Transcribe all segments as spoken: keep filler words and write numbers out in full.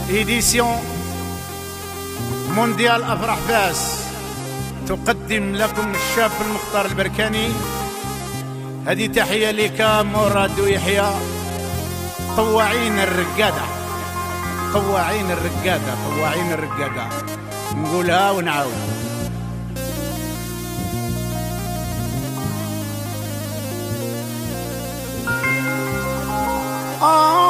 إديسيون مونديال أفراح فاس تقدم لكم الشاب المختار البركاني. هذه تحية لك مراد ويحيى طواعين الرقادة، طواعين الرقادة، طواعين الرقادة، نقولها ونعاود. آه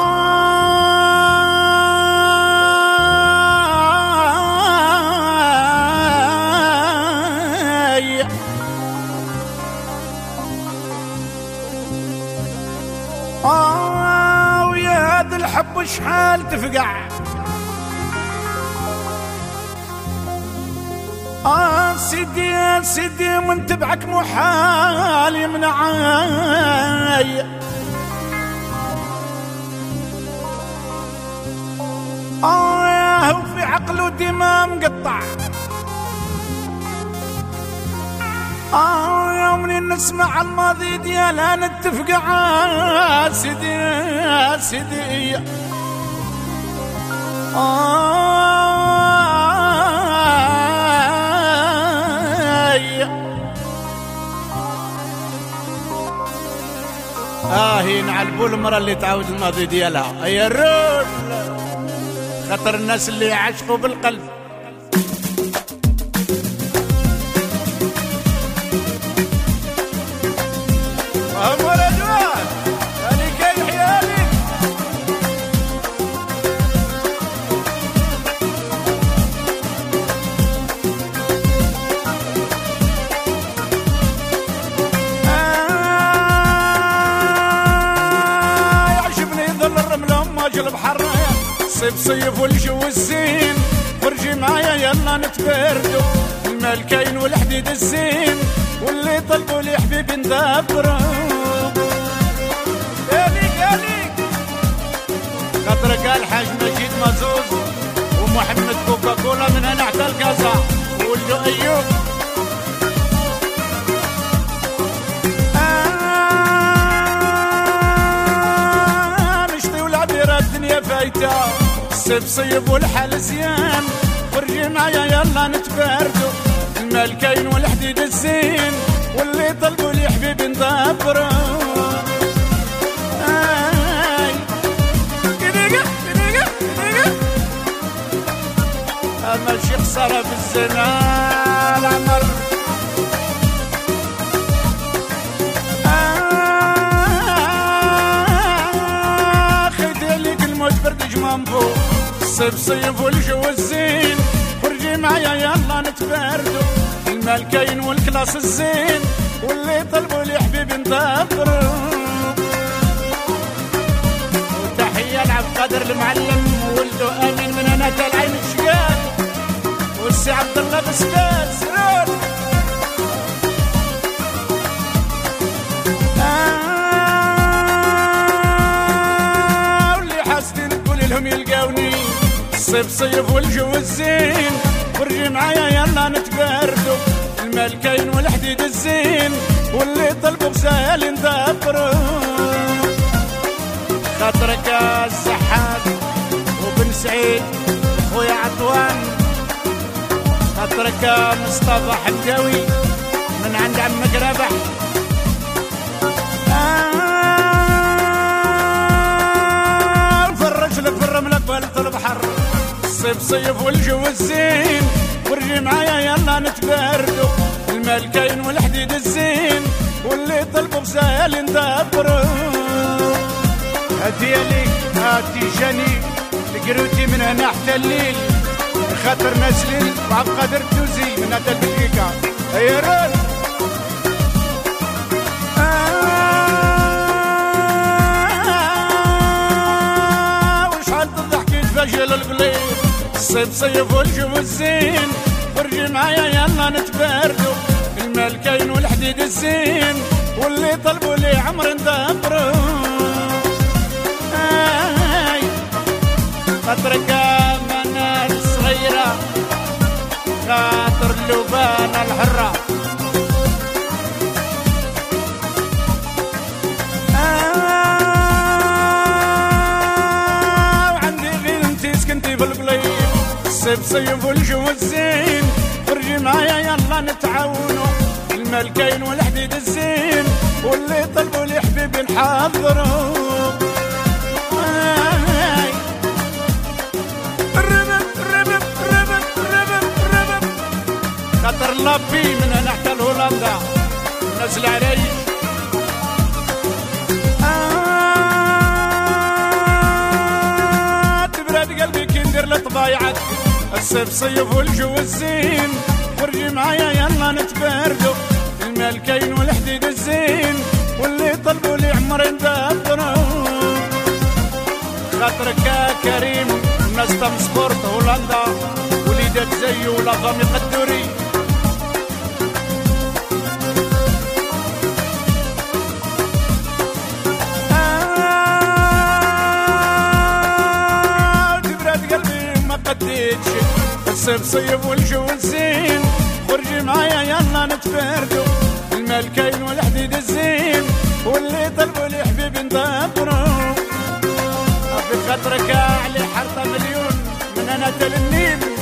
آه ويا هذا الحب شحال تفقع. آه سيدي يا سيدي من تبعك محال يمنعاي. آه وفي عقله دماء مقطع. آه يا منين نسمع الماضي ديالها نتفقع. سيدي يا سيدي آه آه نعلبوا المرأة اللي تعاود الماضي ديالها يا الرول، خاطر الناس اللي يعشقوا بالقلب. أمور أجوان هاني كاين حيالي. آه يعجبني ظل الرملة ومواج البحر، صيف صيف والجو الزين، فرجي معايا يلا نتبردو، المال كاين والحديد الزين، واللي طلبوا لي حبيبي ندبرو. ياليك ياليك خاطر قال حاج مجيد مزوز ومحمد كوكا كولا من هنا حتى الكازا وولدو ايوب. آه نشطي والعبيرة الدنيا فايتة، الصيف صيب والحال زيان، فرجي معايا يلا نتبردو، المال كاين والحديد الزين، واللي طلبوا لي حبيبي ندبرو. آي كديقة كديقة كديقة ماشي خسارة بالزنا العمر. آه خيدي عليك الموت برد جمام فوق، الصيف صيف والجو الزين، فرجي معايا يلا نتبردو، المال كاين والكلاس الزين، واللي طلبوا لي حبيبي ندبرو. وتحية لعبد القادر المعلم وولدو امين من هنا تا العين الشقال، والسي عبد الله بسبال سرور. آه واللي حاسدين تقولي لهم يلقاوني، الصيف صيف والجو الزين، فرجي معايا يلا نتبردو، المال كاين والحديد الزين، واللي طلبوا بسهل ندبرو. خاطرك السحاب وبن سعيد خويا عطوان، خاطرك مصطفى حمداوي من عند عمك ربح. آه فرج لك في الرملة قبلت البحر، الصيف صيف والجو الزين، ورجي معايا يلا نتبردو، المال كاين والحديد الزين، واللي طلبوا بسهل ندبرو. هدية ليك هاتي جاني القروتي من هنا حتى الليل، خاطر ناسلين وعبد القادر الدوزي من هذا البلجيكا يا رول. آه وشحال تضحك يتفجل القليل، الصيف صيف والجو الزين، فرجي معايا يلا نتبردو، المال كاين والحديد الزين، واللي طلبوا لي عمر ندبرو. آي خاطرك منال صغيرة، خاطر اللبانة الحرة. آه وعندي غير انتي سكنتي بالبحر، الصيف صيف والجو الزين، خرجي معايا يلا نتعاونوا، الملكين والحديد الزين، واللي طلبوا لي حبيبي نحضروا. خاطر لابي من هنا حتى لهولندا نازل علي. آه تبرد قلبي كي ندير لطبايعك، الصيف صيف والجو الزين، خرجي معايا يلا نتبردو، الملكين والحديد الزين، واللي طلبوا لي عمري ندبرو. خاطرك يا كريم الناس تم سبورت هولندا، وليدات زي ولا فامي قدوري. الصيف صيف والجو الزين، خرجي معايا يلا نتفردو، الملكين والحديد الزين، واللي طلبوا لي حبيبي ندبرو. في خاطرك علي حرطة مليون من انا تل النيل.